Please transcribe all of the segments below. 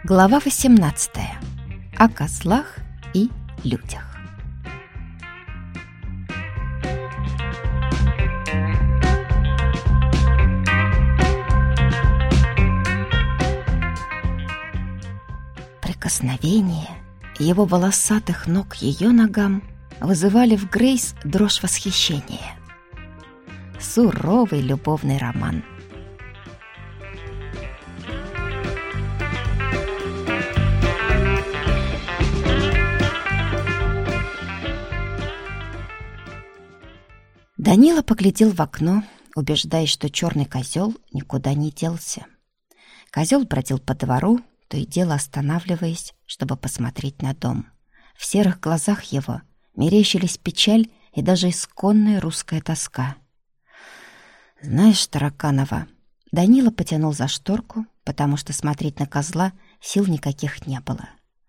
Глава 18. О козлах и людях. Прикосновение его волосатых ног к ее ногам вызывали в Грейс дрожь восхищения. Суровый любовный роман. Данила поглядел в окно, убеждаясь, что черный козел никуда не делся. Козел бродил по двору, то и дело останавливаясь, чтобы посмотреть на дом. В серых глазах его мерещились печаль и даже исконная русская тоска. «Знаешь, Тараканова...» Данила потянул за шторку, потому что смотреть на козла сил никаких не было.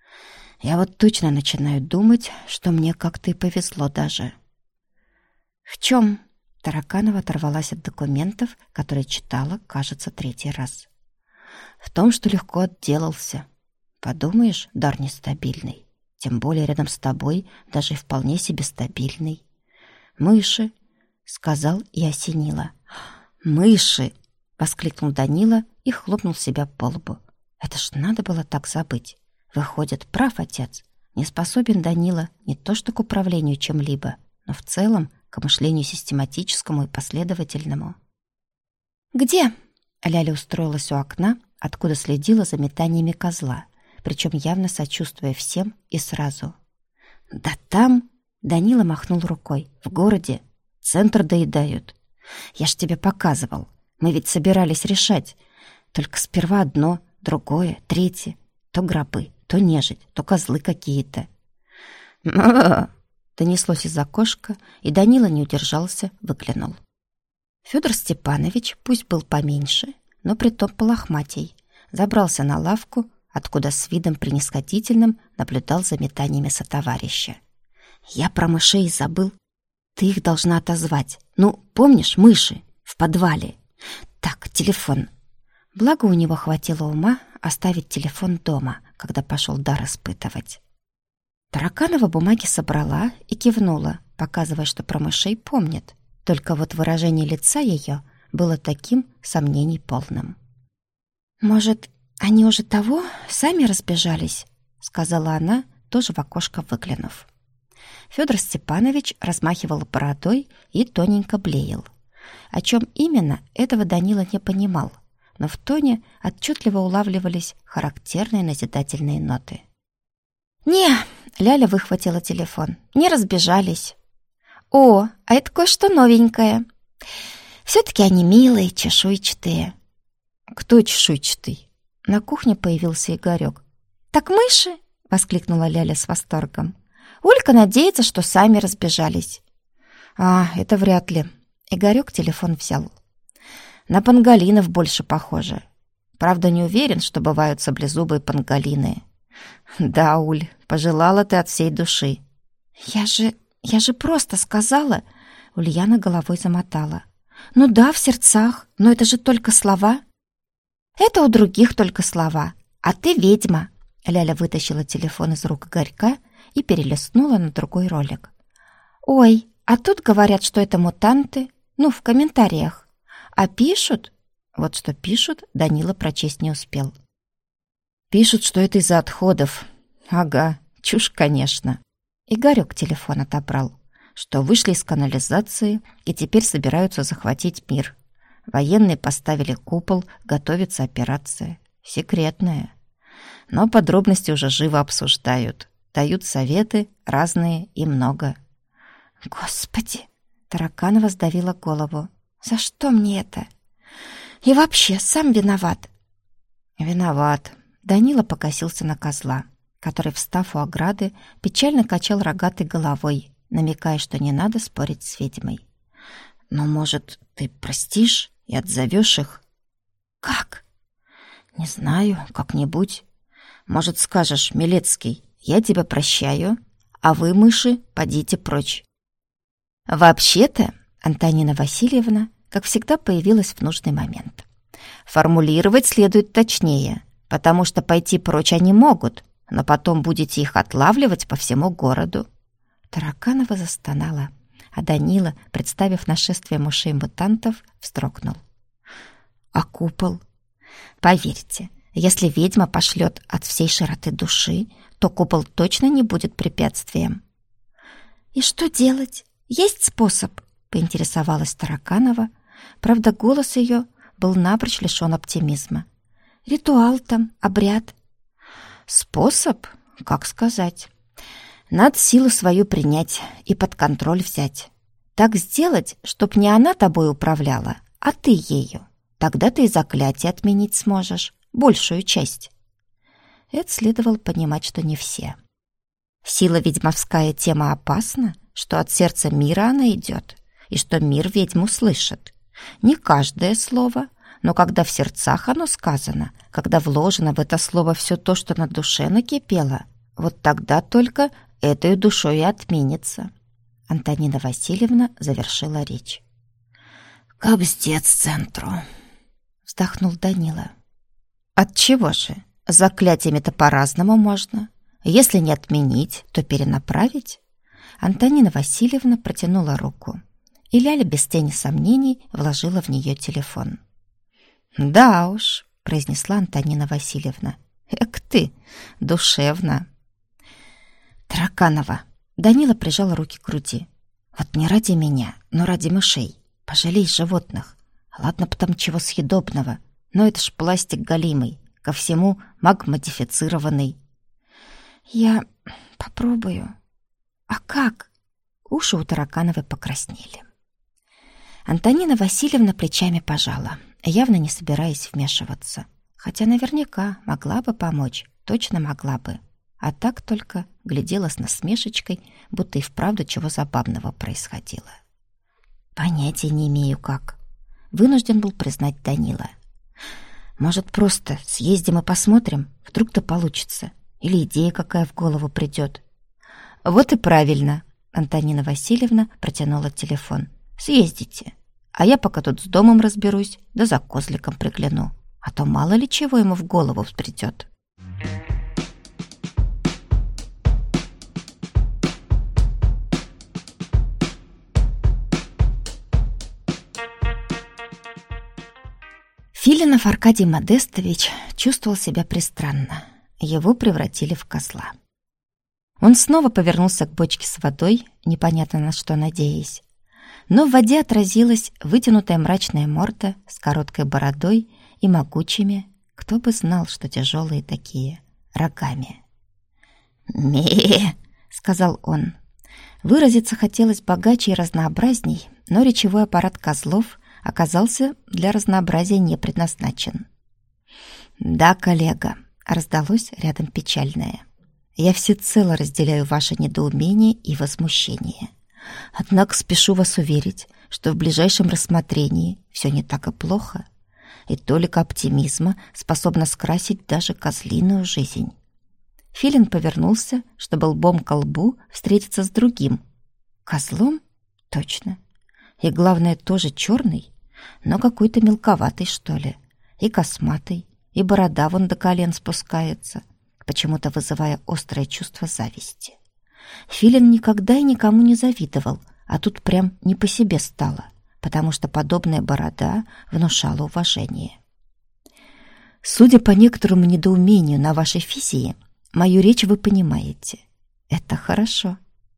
«Я вот точно начинаю думать, что мне как-то и повезло даже». «В чем?» Тараканова оторвалась от документов, которые читала, кажется, третий раз. «В том, что легко отделался. Подумаешь, дар нестабильный. Тем более рядом с тобой даже и вполне себе стабильный. Мыши!» — сказал и осенило. «Мыши!» — воскликнул Данила и хлопнул себя по лбу. «Это ж надо было так забыть. Выходит, прав отец. Не способен Данила не то что к управлению чем-либо, но в целом к мышлению систематическому и последовательному». «Где?» Ляля устроилась у окна, откуда следила за метаниями козла, причем явно сочувствуя всем и сразу. «Да там...» — Данила махнул рукой. «В городе. Центр доедают. Я ж тебе показывал. Мы ведь собирались решать. Только сперва одно, другое, третье. То гробы, то нежить, то козлы какие-то». «Ма!» — донеслось из окошка, и Данила не удержался, выглянул. Федор Степанович, пусть был поменьше, но притом полохматей, забрался на лавку, откуда с видом пренисходительным наблюдал за метаниями сотоварища. «Я про мышей забыл. Ты их должна отозвать. Ну, помнишь, мыши в подвале? Так, телефон». Благо у него хватило ума оставить телефон дома, когда пошел дар испытывать. Тараканова бумаги собрала и кивнула, показывая, что про мышей помнит. Только вот выражение лица ее было таким сомнений полным. «Может, они уже того сами разбежались?» — сказала она, тоже в окошко выглянув. Федор Степанович размахивал бородой и тоненько блеял. О чем именно, этого Данила не понимал, но в тоне отчетливо улавливались характерные назидательные ноты. «Не!» — Ляля выхватила телефон. «Не разбежались». «О, а это кое-что новенькое. Все-таки они милые, чешуйчатые». «Кто чешуйчатый?» На кухне появился Игорек. «Так мыши!» — воскликнула Ляля с восторгом. «Улька надеется, что сами разбежались». «А, это вряд ли». Игорек телефон взял. «На панголинов больше похоже. Правда, не уверен, что бывают саблезубые панголины». «Да, Уль, пожелала ты от всей души». Я же просто сказала...» Ульяна головой замотала. «Ну да, в сердцах, но это же только слова». «Это у других только слова, а ты ведьма». Ляля вытащила телефон из рук Игорька и перелистнула на другой ролик. «Ой, а тут говорят, что это мутанты. Ну, в комментариях. А пишут...» Вот что пишут, Данила прочесть не успел. «Пишут, что это из-за отходов. Ага, чушь, конечно». Игорек телефон отобрал, что вышли из канализации и теперь собираются захватить мир. Военные поставили купол, готовится операция. Секретная. Но подробности уже живо обсуждают. Дают советы разные и много. «Господи!» — Тараканова сдавила голову. «За что мне это? И вообще, сам виноват». «Виноват». Данила покосился на козла, который, встав у ограды, печально качал рогатой головой, намекая, что не надо спорить с ведьмой. «Но, может, ты простишь и отзовешь их?» «Как?» «Не знаю, как-нибудь. Может, скажешь: Милецкий, я тебя прощаю, а вы, мыши, подите прочь». Вообще-то Антонина Васильевна, как всегда, появилась в нужный момент. Формулировать следует точнее, потому что пойти прочь они могут, но потом будете их отлавливать по всему городу». Тараканова застонала, а Данила, представив нашествие мышей-мутантов, вздрогнул. «А купол?» «Поверьте, если ведьма пошлет от всей широты души, то купол точно не будет препятствием». «И что делать? Есть способ?» — поинтересовалась Тараканова. Правда, голос ее был напрочь лишен оптимизма. «Ритуал там, обряд». «Способ? Как сказать? Надо силу свою принять и под контроль взять. Так сделать, чтоб не она тобой управляла, а ты ею. Тогда ты и заклятие отменить сможешь, большую часть». Это следовало понимать, что не все. Сила ведьмовская тема опасна, что от сердца мира она идет, и что мир ведьму слышит. Не каждое слово, но когда в сердцах оно сказано, когда вложено в это слово все то, что на душе накипело, вот тогда только этой душой и отменится. Антонина Васильевна завершила речь. «Кобздец центру», — вздохнул Данила. «Отчего же? Заклятиями-то по-разному можно. Если не отменить, то перенаправить». Антонина Васильевна протянула руку, и Ляля без тени сомнений вложила в нее телефон. «Да уж», — произнесла Антонина Васильевна. «Эк ты, душевно». «Тараканова», — Данила прижал руки к груди. «Вот не ради меня, но ради мышей. Пожалей животных. Ладно, потом чего съедобного, но это ж пластик галимый, ко всему магмодифицированный». «Я попробую». «А как?» Уши у Таракановой покраснели. Антонина Васильевна плечами пожала, явно не собираясь вмешиваться. Хотя наверняка могла бы помочь, точно могла бы. А так только глядела с насмешечкой, будто и вправду чего забавного происходило. «Понятия не имею, как». Вынужден был признать Данила. «Может, просто съездим и посмотрим? Вдруг-то получится. Или идея какая в голову придет». «Вот и правильно», — Антонина Васильевна протянула телефон. «Съездите. А я пока тут с домом разберусь, да за козликом пригляну. А то мало ли чего ему в голову взбредет». Филинов Аркадий Модестович чувствовал себя пристранно. Его превратили в козла. Он снова повернулся к бочке с водой, непонятно на что надеясь. Но в воде отразилась вытянутая мрачная морда с короткой бородой и могучими, кто бы знал, что тяжелые такие, рогами. «Ме!» — сказал он. Выразиться хотелось богаче и разнообразней, но речевой аппарат козлов оказался для разнообразия не предназначен. «Да, коллега», — раздалось рядом печальное. «Я всецело разделяю ваше недоумение и возмущение. Однако спешу вас уверить, что в ближайшем рассмотрении все не так и плохо, и толика оптимизма способна скрасить даже козлиную жизнь». Филин повернулся, чтобы лбом к лбу встретиться с другим. Козлом? Точно. И главное, тоже черный, но какой-то мелковатый, что ли, и косматый, и борода вон до колен спускается, почему-то вызывая острое чувство зависти. Филин никогда и никому не завидовал, а тут прям не по себе стало, потому что подобная борода внушала уважение. «Судя по некоторому недоумению на вашей физии, мою речь вы понимаете. Это хорошо».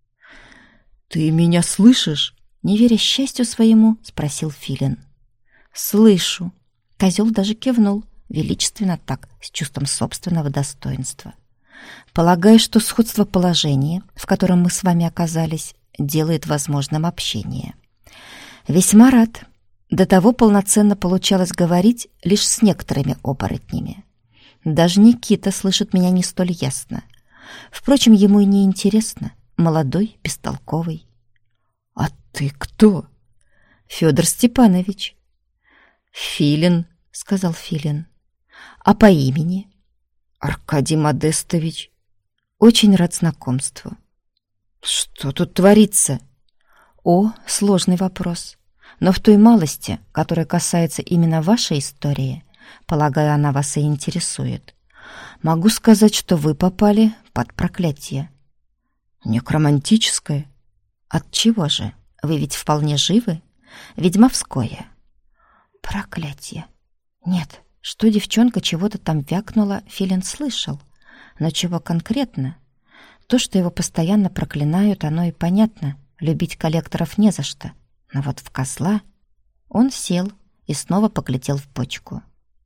«Ты меня слышишь?» Не веря счастью своему, спросил Филин. «Слышу». Козел даже кивнул, величественно так, с чувством собственного достоинства. «Полагаю, что сходство положения, в котором мы с вами оказались, делает возможным общение. Весьма рад. До того полноценно получалось говорить лишь с некоторыми оборотнями. Даже Никита слышит меня не столь ясно. Впрочем, ему и не интересно. Молодой, бестолковый». «А ты кто?» «Федор Степанович». «Филин», — сказал Филин. «А по имени?» «Аркадий Модестович». «Очень рад знакомству». «Что тут творится?» «О, сложный вопрос. Но в той малости, которая касается именно вашей истории, полагаю, она вас и интересует. Могу сказать, что вы попали под проклятие. Некромантическое? От чего же? Вы ведь вполне живы? Ведьмовское. Проклятие. Нет, что девчонка чего-то там вякнула, Филин слышал. Но чего конкретно? То, что его постоянно проклинают, оно и понятно. Любить коллекторов не за что. Но вот в козла... Он сел и снова поглядел в бочку.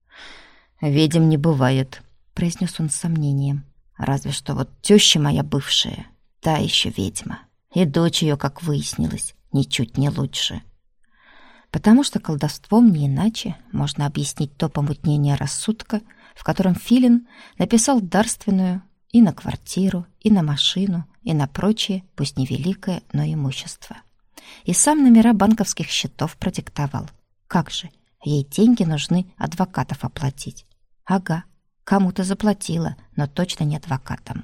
«Ведьм не бывает», — произнес он с сомнением. «Разве что вот теща моя бывшая, та еще ведьма. И дочь ее, как выяснилось, ничуть не лучше». Потому что колдовством не иначе можно объяснить то помутнение рассудка, в котором Филин написал дарственную и на квартиру, и на машину, и на прочее, пусть невеликое, но имущество. И сам номера банковских счетов продиктовал. Как же, ей деньги нужны адвокатов оплатить. Ага, кому-то заплатила, но точно не адвокатам.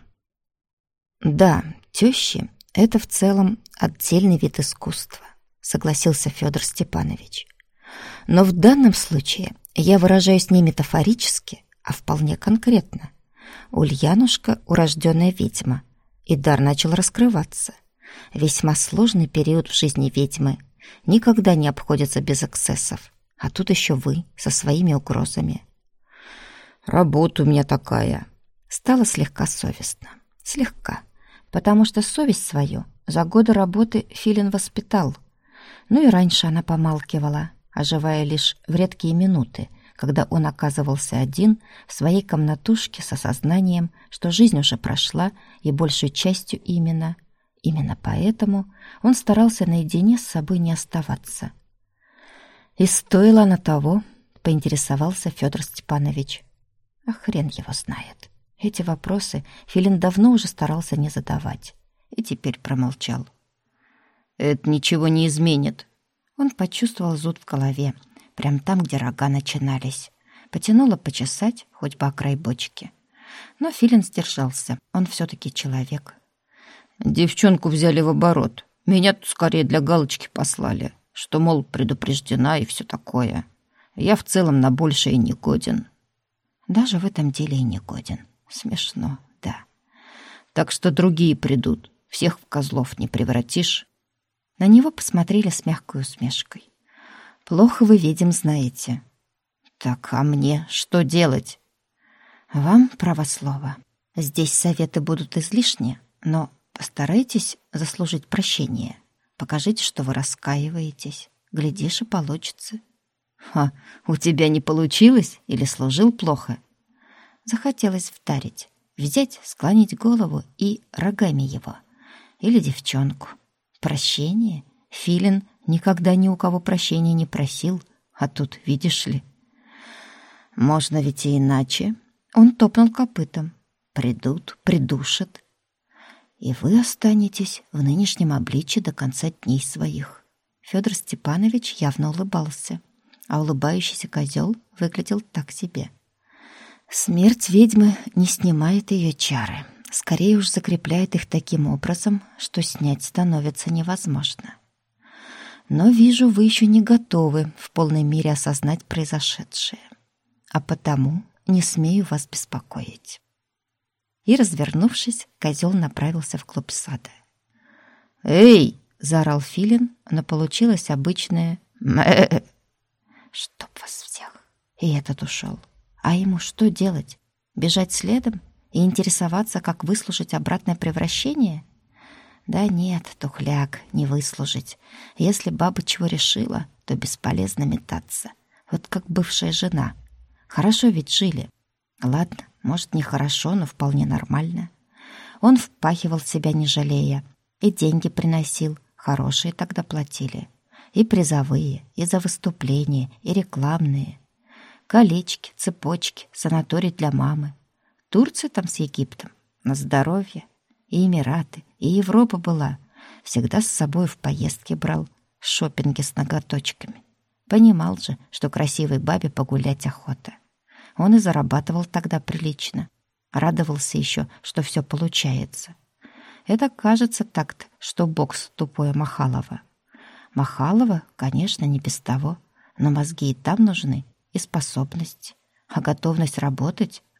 Да, тещи — это в целом отдельный вид искусства, согласился Федор Степанович. Но в данном случае я выражаюсь не метафорически, а вполне конкретно. Ульянушка — урожденная ведьма, и дар начал раскрываться. Весьма сложный период в жизни ведьмы. Никогда не обходится без эксцессов. А тут еще вы со своими угрозами. Работа у меня такая. Стало слегка совестно. Слегка. Потому что совесть свою за годы работы Филин воспитал. Ну и раньше она помалкивала, оживая лишь в редкие минуты, когда он оказывался один в своей комнатушке с осознанием, что жизнь уже прошла и большей частью Именно поэтому он старался наедине с собой не оставаться. «И стоило она того?» — поинтересовался Федор Степанович. А хрен его знает. Эти вопросы Филин давно уже старался не задавать. И теперь промолчал. «Это ничего не изменит». Он почувствовал зуд в голове, прям там, где рога начинались. Потянуло почесать хоть бы о край бочки. Но Филин сдержался. Он все-таки человек. Девчонку взяли в оборот. Меня тут скорее для галочки послали, что, мол, предупреждена и все такое. Я в целом на большее не годен. Даже в этом деле и не годен. Смешно, да. Так что другие придут. Всех в козлов не превратишь. На него посмотрели с мягкой усмешкой. Плохо вы ведьм знаете. Так, а мне что делать? Вам право слово. Здесь советы будут излишни, но постарайтесь заслужить прощение. Покажите, что вы раскаиваетесь. Глядишь, и получится. У тебя не получилось или служил плохо? Захотелось вдарить, взять, склонить голову и рогами его. Или девчонку. Прощение? Филин никогда ни у кого прощения не просил, а тут, видишь ли. Можно ведь и иначе. Он топнул копытом. Придут, придушат. И вы останетесь в нынешнем обличье до конца дней своих. Федор Степанович явно улыбался, а улыбающийся козел выглядел так себе. Смерть ведьмы не снимает ее чары, скорее уж закрепляет их таким образом, что снять становится невозможно. Но вижу, вы еще не готовы в полной мере осознать произошедшее, а потому не смею вас беспокоить. И, развернувшись, козел направился вглубь сада. «Эй!» — заорал Филин, но получилось обычное «мэ». «Чтоб вас всех!» И этот ушел. А ему что делать? Бежать следом и интересоваться, как выслужить обратное превращение? Да нет, тухляк, не выслужить. Если баба чего решила, то бесполезно метаться. Вот как бывшая жена. Хорошо ведь жили. Ладно, может, нехорошо, но вполне нормально. Он впахивал себя, не жалея. И деньги приносил, хорошие тогда платили. И призовые, и за выступления, и рекламные. Колечки, цепочки, санаторий для мамы. Турция там с Египтом, на здоровье. И Эмираты, и Европа была. Всегда с собой в поездки брал, шопинги с ноготочками. Понимал же, что красивой бабе погулять охота. Он и зарабатывал тогда прилично. Радовался еще, что все получается. Это кажется так-то, что бокс тупое Махалова. Махалова, конечно, не без того, но мозги и там нужны, и способности. А готовность работать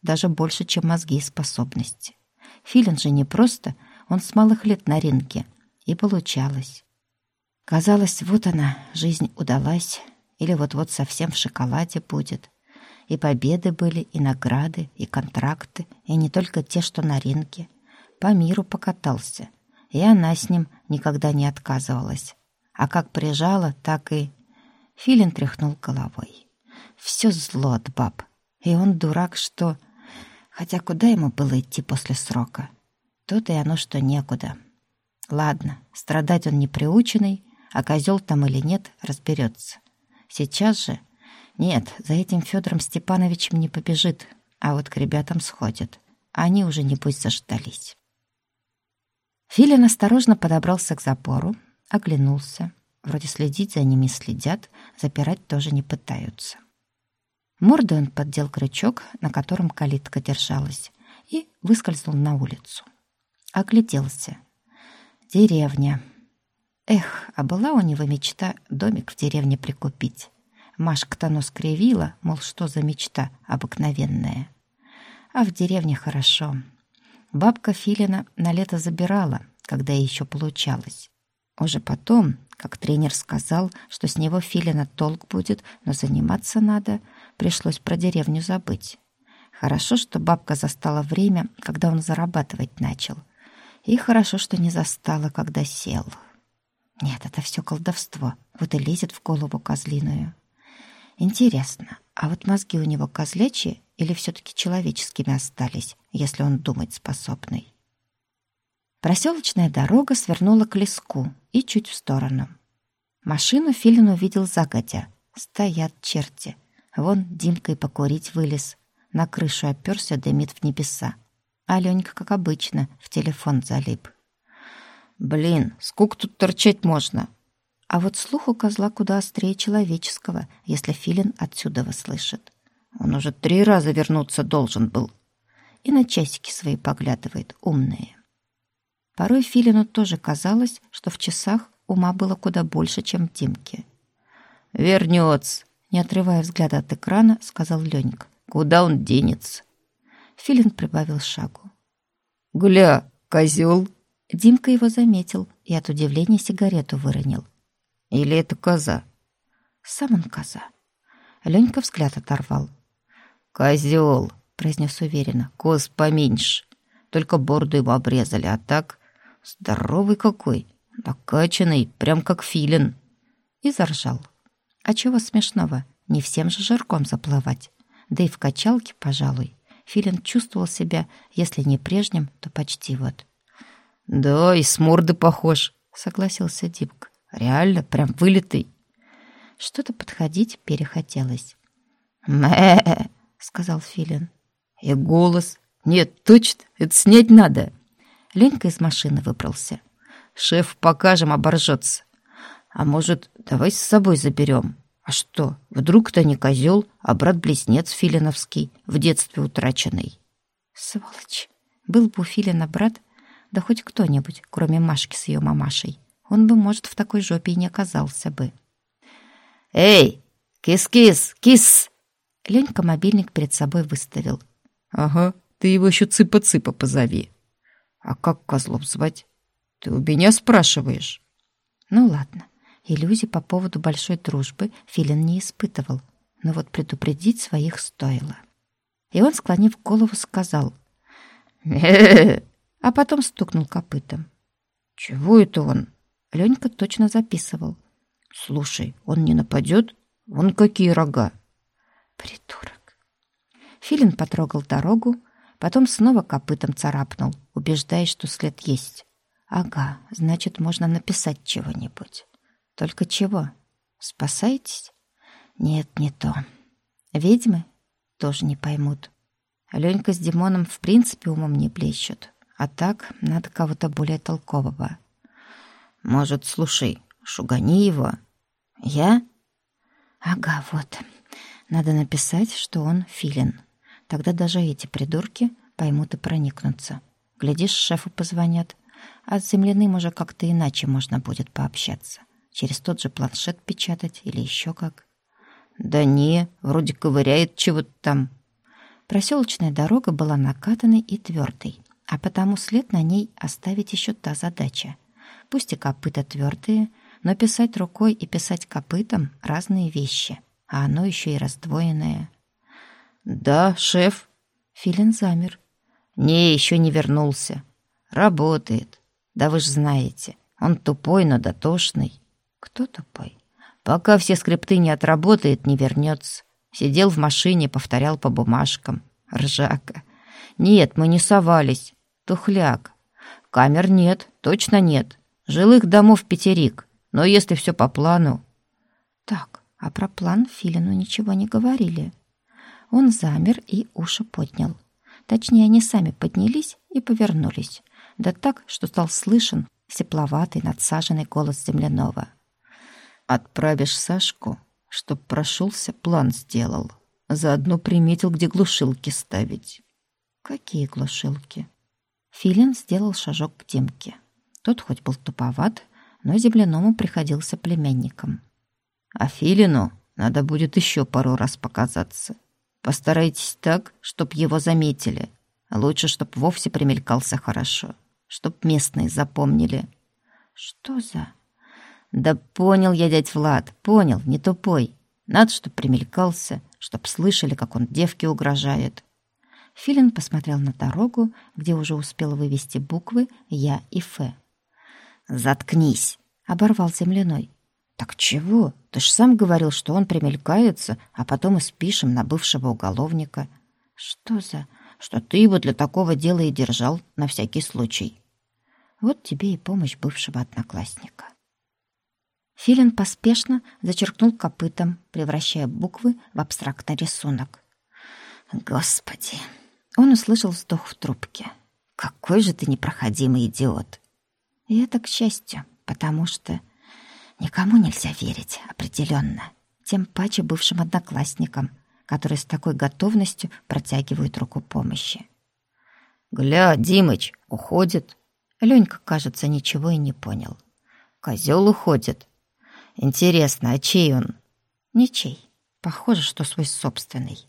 даже больше, чем мозги и способности. Филин же не просто, он с малых лет на рынке. И получалось. Казалось, вот она, жизнь удалась, или вот-вот совсем в шоколаде будет. И победы были, и награды, и контракты, и не только те, что на рынке. По миру покатался, и она с ним никогда не отказывалась. А как прижала, так и... Филин тряхнул головой. Все зло от баб. И он дурак, что... Хотя куда ему было идти после срока? Тут и оно, что некуда. Ладно, страдать он не приученный, а козел там или нет, разберется. Сейчас же... Нет, за этим Федором Степановичем не побежит, а вот к ребятам сходит. Они уже, небось, заждались. Филин осторожно подобрался к запору, оглянулся. Вроде следить за ними следят, запирать тоже не пытаются. Мордой он поддел крючок, на котором калитка держалась, и выскользнул на улицу. Огляделся. Деревня. Эх, а была у него мечта домик в деревне прикупить. Машка-то нос кривила, мол, что за мечта обыкновенная. А в деревне хорошо. Бабка Филина на лето забирала, когда еще получалось. Уже потом, как тренер сказал, что с него Филина толк будет, но заниматься надо, пришлось про деревню забыть. Хорошо, что бабка застала время, когда он зарабатывать начал. И хорошо, что не застала, когда сел. Нет, это все колдовство, вот и лезет в голову козлиную. Интересно, а вот мозги у него козлячьи или все-таки человеческими остались, если он думать способный? Проселочная дорога свернула к леску и чуть в сторону. Машину Филин увидел загодя. Стоят черти. Вон Димка и покурить вылез. На крышу оперся, дымит в небеса. А Ленька, как обычно, в телефон залип. Блин, сколько тут торчать можно? А вот слух у козла куда острее человеческого, если Филин отсюда слышит. Он уже 3 раза вернуться должен был. И на часики свои поглядывает, умные. Порой Филину тоже казалось, что в часах ума было куда больше, чем в Димке. «Вернется», — не отрывая взгляда от экрана, сказал Ленька. «Куда он денется?» Филин прибавил шагу. «Гля, козел!» Димка его заметил и от удивления сигарету выронил. «Или это коза?» Сам он коза. Ленька взгляд оторвал. «Козел», — произнес уверенно. «Коз поменьше. Только бороду ему обрезали, а так здоровый какой, накачанный, прям как филин». И заржал. А чего смешного? Не всем же жирком заплывать. Да и в качалке, пожалуй, Филин чувствовал себя, если не прежним, то почти вот. «Да, и с морды похож», — согласился Димка. «Реально, прям вылитый». Что-то подходить перехотелось. «Мэ», — сказал Филин. «И голос. Нет, точно, это снять надо». Ленька из машины выбрался. «Шеф, покажем, оборжется. А может, давай с собой заберем? А что, вдруг-то не козел, а брат-близнец филиновский, в детстве утраченный?» Сволочь. Был бы у Филина брат, да хоть кто-нибудь, кроме Машки с ее мамашей, он бы, может, в такой жопе и не оказался бы. «Эй, кис-кис, кис!» Ленька мобильник перед собой выставил. «Ага, ты его еще цыпа-цыпа позови». «А как козлов звать? Ты у меня спрашиваешь?» Ну ладно, иллюзий по поводу большой дружбы Филин не испытывал, но вот предупредить своих стоило. И он, склонив голову, сказал а потом стукнул копытом. «Чего это он?» Ленька точно записывал. «Слушай, он не нападет? Вон какие рога!» Придурок. Филин потрогал дорогу, потом снова копытом царапнул, убеждаясь, что след есть. Ага, значит, можно написать чего-нибудь. Только чего? Спасаетесь? Нет, не то. Ведьмы? Тоже не поймут. Ленька с Димоном в принципе умом не блещут. А так надо кого-то более толкового. «Может, слушай, шугани его?» «Я?» «Ага, вот. Надо написать, что он Филин. Тогда даже эти придурки поймут и проникнутся. Глядишь, шефу позвонят. А с земляным уже как-то иначе можно будет пообщаться. Через тот же планшет печатать или еще как». «Да не, вроде ковыряет чего-то там». Проселочная дорога была накатанной и твердой, а потому след на ней оставить еще та задача. Пусть и копыта твердые, но писать рукой и писать копытом — разные вещи, а оно еще и раздвоенное. «Да, шеф». Филин замер. «Не, еще не вернулся. Работает. Да вы ж знаете, он тупой, но дотошный». «Кто тупой?» «Пока все скрипты не отработает, не вернется. Сидел в машине, повторял по бумажкам. Ржака. Нет, мы не совались. Тухляк. Камер нет, точно нет. Жилых домов пятерик. Но если все по плану...» Так, а про план Филину ничего не говорили. Он замер и уши поднял. Точнее, они сами поднялись и повернулись. Да так, что стал слышен сепловатый, надсаженный голос земляного. «Отправишь Сашку, чтоб прошелся, план сделал. Заодно приметил, где глушилки ставить». «Какие глушилки?» Филин сделал шажок к Димке. Тот хоть был туповат, но земляному приходился племянником. «А Филину надо будет еще пару раз показаться. Постарайтесь так, чтоб его заметили. Лучше, чтоб вовсе примелькался хорошо, чтоб местные запомнили». «Что за...» «Да понял я, дядь Влад, понял, не тупой. Надо, чтоб примелькался, чтоб слышали, как он девке угрожает». Филин посмотрел на дорогу, где уже успел вывести буквы «Я» и «Ф». «Заткнись!» — оборвал земляной. «Так чего? Ты ж сам говорил, что он примелькается, а потом и спишем на бывшего уголовника». «Что за...» «Что ты его для такого дела и держал, на всякий случай». Вот тебе и помощь бывшего одноклассника. Филин поспешно зачеркнул копытом, превращая буквы в абстрактный рисунок. «Господи!» Он услышал вздох в трубке. «Какой же ты непроходимый идиот!» И это к счастью, потому что никому нельзя верить определенно, тем паче бывшим одноклассникам, которые с такой готовностью протягивают руку помощи. «Гля, Димыч, уходит!» Ленька, кажется, ничего и не понял. «Козел уходит. Интересно, а чей он?» «Ничей. Похоже, что свой собственный.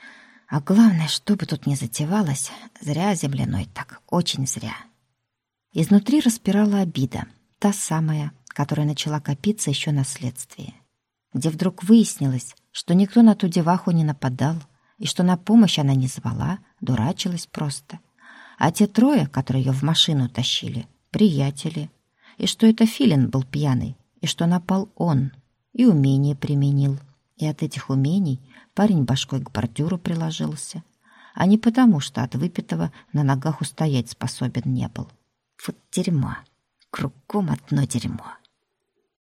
А главное, что бы тут ни затевалось, зря земляной так, очень зря». Изнутри распирала обида, та самая, которая начала копиться еще на следствии, где вдруг выяснилось, что никто на ту деваху не нападал, и что на помощь она не звала, дурачилась просто. А те трое, которые ее в машину тащили, приятели, и что это Филин был пьяный, и что напал он, и умение применил, и от этих умений парень башкой к бордюру приложился, а не потому, что от выпитого на ногах устоять способен не был. Вот дерьмо, кругом одно дерьмо.